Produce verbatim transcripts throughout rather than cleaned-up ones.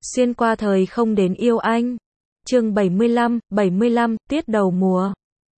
Xuyên qua thời không đến yêu anh. Chương bảy mươi lăm, bảy mươi lăm, tiết đầu mùa.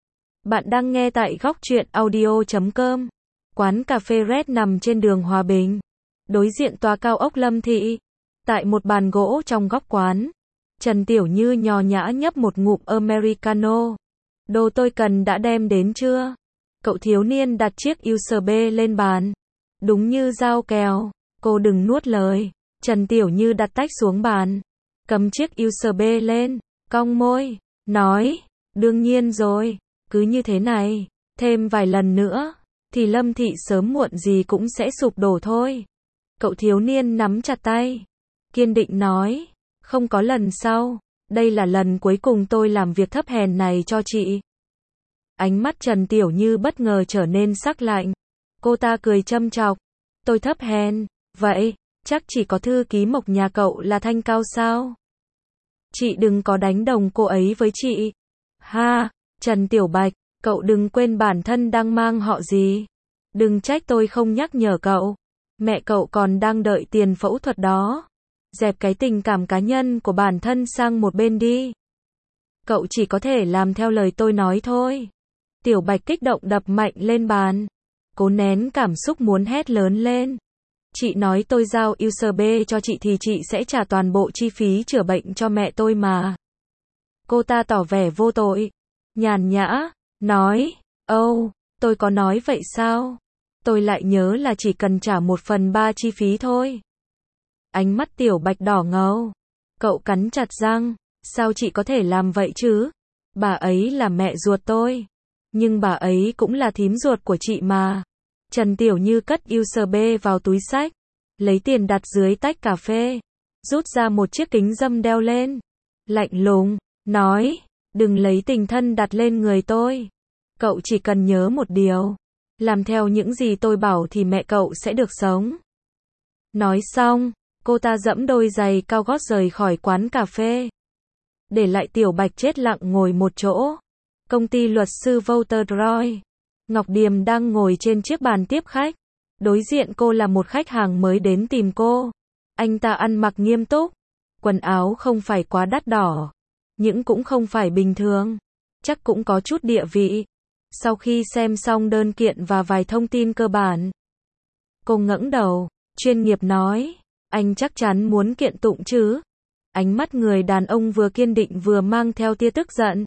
Bạn đang nghe tại góc truyện audio chấm com. Quán cà phê Red nằm trên đường Hòa Bình, đối diện tòa cao ốc Lâm Thị. Tại một bàn gỗ trong góc quán, Trần Tiểu Như nhò nhã nhấp một ngụm Americano. Đồ tôi cần đã đem đến chưa? Cậu thiếu niên đặt chiếc u ét bê lên bàn. Đúng như giao kèo, cô đừng nuốt lời. Trần Tiểu Như đặt tách xuống bàn, cầm chiếc u ét bê lên, cong môi, nói, đương nhiên rồi, cứ như thế này, thêm vài lần nữa, thì Lâm Thị sớm muộn gì cũng sẽ sụp đổ thôi. Cậu thiếu niên nắm chặt tay, kiên định nói, không có lần sau, đây là lần cuối cùng tôi làm việc thấp hèn này cho chị. Ánh mắt Trần Tiểu Như bất ngờ trở nên sắc lạnh. Cô ta cười châm chọc, tôi thấp hèn, vậy, chắc chỉ có thư ký Mộc nhà cậu là thanh cao sao? Chị đừng có đánh đồng cô ấy với chị. Ha, Trần Tiểu Bạch, cậu đừng quên bản thân đang mang họ gì. Đừng trách tôi không nhắc nhở cậu. Mẹ cậu còn đang đợi tiền phẫu thuật đó. Dẹp cái tình cảm cá nhân của bản thân sang một bên đi. Cậu chỉ có thể làm theo lời tôi nói thôi. Tiểu Bạch kích động đập mạnh lên bàn. Cố nén cảm xúc muốn hét lớn lên. Chị nói tôi giao u ét bê cho chị thì chị sẽ trả toàn bộ chi phí chữa bệnh cho mẹ tôi mà. Cô ta tỏ vẻ vô tội, nhàn nhã, nói, âu, oh, tôi có nói vậy sao? Tôi lại nhớ là chỉ cần trả một phần ba chi phí thôi. Ánh mắt Tiểu Bạch đỏ ngầu. Cậu cắn chặt răng, sao chị có thể làm vậy chứ? Bà ấy là mẹ ruột tôi. Nhưng bà ấy cũng là thím ruột của chị mà. Trần Tiểu Như cất u ét bê vào túi xách, lấy tiền đặt dưới tách cà phê, rút ra một chiếc kính râm đeo lên, lạnh lùng, nói, đừng lấy tình thân đặt lên người tôi. Cậu chỉ cần nhớ một điều, làm theo những gì tôi bảo thì mẹ cậu sẽ được sống. Nói xong, cô ta giẫm đôi giày cao gót rời khỏi quán cà phê, để lại Tiểu Bạch chết lặng ngồi một chỗ. Công ty luật sư Walter Roy. Ngọc Điềm đang ngồi trên chiếc bàn tiếp khách. Đối diện cô là một khách hàng mới đến tìm cô. Anh ta ăn mặc nghiêm túc. Quần áo không phải quá đắt đỏ, nhưng cũng không phải bình thường. Chắc cũng có chút địa vị. Sau khi xem xong đơn kiện và vài thông tin cơ bản, cô ngẩng đầu, chuyên nghiệp nói, anh chắc chắn muốn kiện tụng chứ? Ánh mắt người đàn ông vừa kiên định vừa mang theo tia tức giận.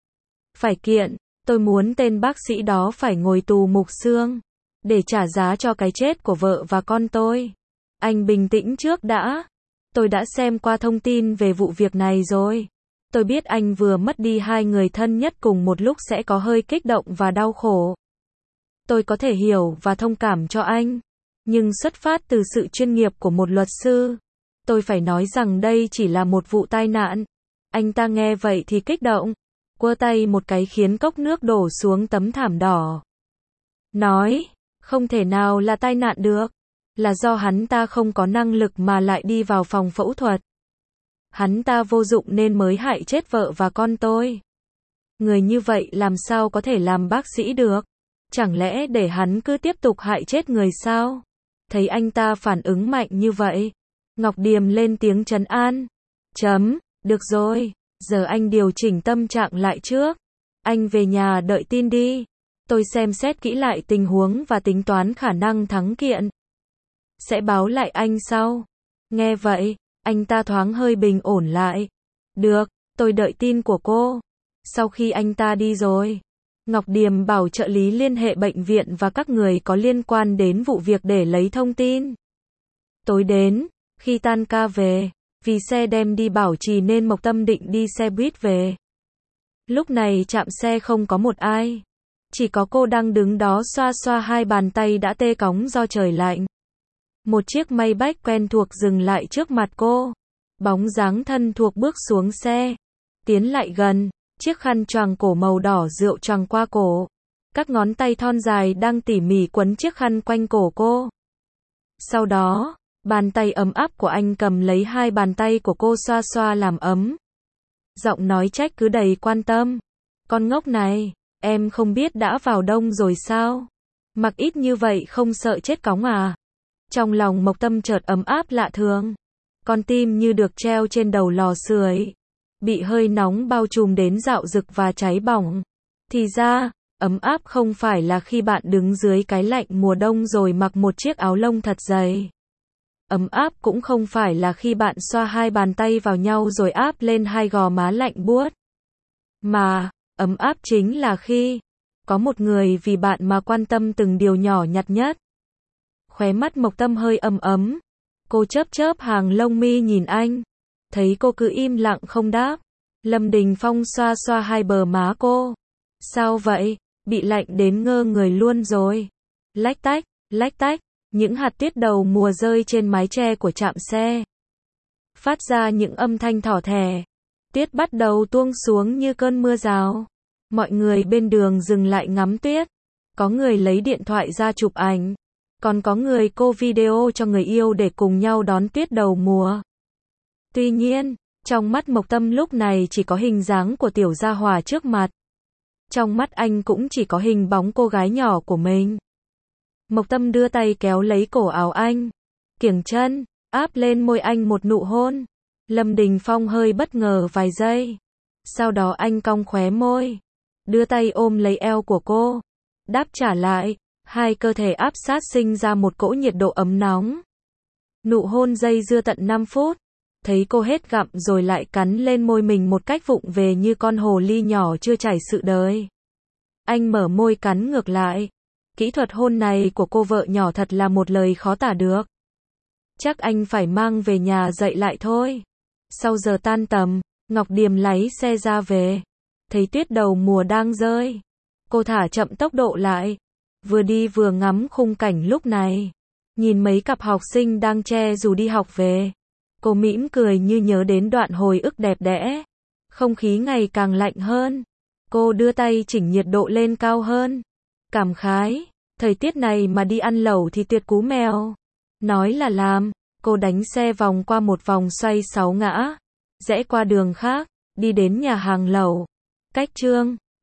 Phải kiện. Tôi muốn tên bác sĩ đó phải ngồi tù mục xương, để trả giá cho cái chết của vợ và con tôi. Anh bình tĩnh trước đã. Tôi đã xem qua thông tin về vụ việc này rồi. Tôi biết anh vừa mất đi hai người thân nhất cùng một lúc sẽ có hơi kích động và đau khổ. Tôi có thể hiểu và thông cảm cho anh. Nhưng xuất phát từ sự chuyên nghiệp của một luật sư, tôi phải nói rằng đây chỉ là một vụ tai nạn. Anh ta nghe vậy thì kích động, quơ tay một cái khiến cốc nước đổ xuống tấm thảm đỏ. Nói, không thể nào là tai nạn được. Là do hắn ta không có năng lực mà lại đi vào phòng phẫu thuật. Hắn ta vô dụng nên mới hại chết vợ và con tôi. Người như vậy làm sao có thể làm bác sĩ được? Chẳng lẽ để hắn cứ tiếp tục hại chết người sao? Thấy anh ta phản ứng mạnh như vậy, Ngọc Điềm lên tiếng trấn an. Chấm, được rồi. Giờ anh điều chỉnh tâm trạng lại trước. Anh về nhà đợi tin đi. Tôi xem xét kỹ lại tình huống và tính toán khả năng thắng kiện. Sẽ báo lại anh sau. Nghe vậy, anh ta thoáng hơi bình ổn lại. Được, tôi đợi tin của cô. Sau khi anh ta đi rồi, Ngọc Điềm bảo trợ lý liên hệ bệnh viện và các người có liên quan đến vụ việc để lấy thông tin. Tối đến, khi tan ca về, vì xe đem đi Bảo Trì nên Mộc Tâm định đi xe buýt về. Lúc này trạm xe không có một ai. Chỉ có cô đang đứng đó xoa xoa hai bàn tay đã tê cóng do trời lạnh. Một chiếc Maybach quen thuộc dừng lại trước mặt cô. Bóng dáng thân thuộc bước xuống xe. Tiến lại gần, chiếc khăn choàng cổ màu đỏ rượu choàng qua cổ. Các ngón tay thon dài đang tỉ mỉ quấn chiếc khăn quanh cổ cô. Sau đó, bàn tay ấm áp của anh cầm lấy hai bàn tay của cô xoa xoa làm ấm. Giọng nói trách cứ đầy quan tâm. Con ngốc này, em không biết đã vào đông rồi sao? Mặc ít như vậy không sợ chết cóng à? Trong lòng Mộc Tâm chợt ấm áp lạ thường. con tim như được treo trên đầu lò sưởi, bị hơi nóng bao trùm đến rạo rực và cháy bỏng. Thì ra, ấm áp không phải là khi bạn đứng dưới cái lạnh mùa đông rồi mặc một chiếc áo lông thật dày. Ấm áp cũng không phải là khi bạn xoa hai bàn tay vào nhau rồi áp lên hai gò má lạnh buốt. Mà, ấm áp chính là khi có một người vì bạn mà quan tâm từng điều nhỏ nhặt nhất. Khóe mắt Mộc Tâm hơi ấm ấm. Cô chớp chớp hàng lông mi nhìn anh. Thấy cô cứ im lặng không đáp. Lâm Đình Phong xoa xoa hai bờ má cô. Sao vậy? Bị lạnh đến ngơ người luôn rồi. Lách tách, lách tách, những hạt tuyết đầu mùa rơi trên mái che của trạm xe. Phát ra những âm thanh thỏ thẻ. Tuyết bắt đầu tuông xuống như cơn mưa rào. Mọi người bên đường dừng lại ngắm tuyết. Có người lấy điện thoại ra chụp ảnh. Còn có người cô video cho người yêu để cùng nhau đón tuyết đầu mùa. Tuy nhiên, trong mắt Mộc Tâm lúc này chỉ có hình dáng của tiểu gia hỏa trước mặt. Trong mắt anh cũng chỉ có hình bóng cô gái nhỏ của mình. Mộc Tâm đưa tay kéo lấy cổ áo anh. Kiểng chân, áp lên môi anh một nụ hôn. Lâm Đình Phong hơi bất ngờ vài giây. Sau đó anh cong khóe môi. Đưa tay ôm lấy eo của cô. Đáp trả lại. Hai cơ thể áp sát sinh ra một cỗ nhiệt độ ấm nóng. Nụ hôn dây dưa tận năm phút. Thấy cô hết gặm rồi lại cắn lên môi mình một cách vụng về như con hồ ly nhỏ chưa trải sự đời. Anh mở môi cắn ngược lại. Kỹ thuật hôn này của cô vợ nhỏ thật là một lời khó tả được. Chắc anh phải mang về nhà dạy lại thôi. Sau giờ tan tầm, Ngọc Điềm lái xe ra về. Thấy tuyết đầu mùa đang rơi. Cô thả chậm tốc độ lại. Vừa đi vừa ngắm khung cảnh lúc này. Nhìn mấy cặp học sinh đang che dù đi học về. Cô mỉm cười như nhớ đến đoạn hồi ức đẹp đẽ. Không khí ngày càng lạnh hơn. Cô đưa tay chỉnh nhiệt độ lên cao hơn. Cảm khái. Thời tiết này mà đi ăn lẩu thì tuyệt cú mèo. Nói là làm. Cô đánh xe vòng qua một vòng xoay sáu ngã. Rẽ qua đường khác. Đi đến nhà hàng lẩu. Cách Trương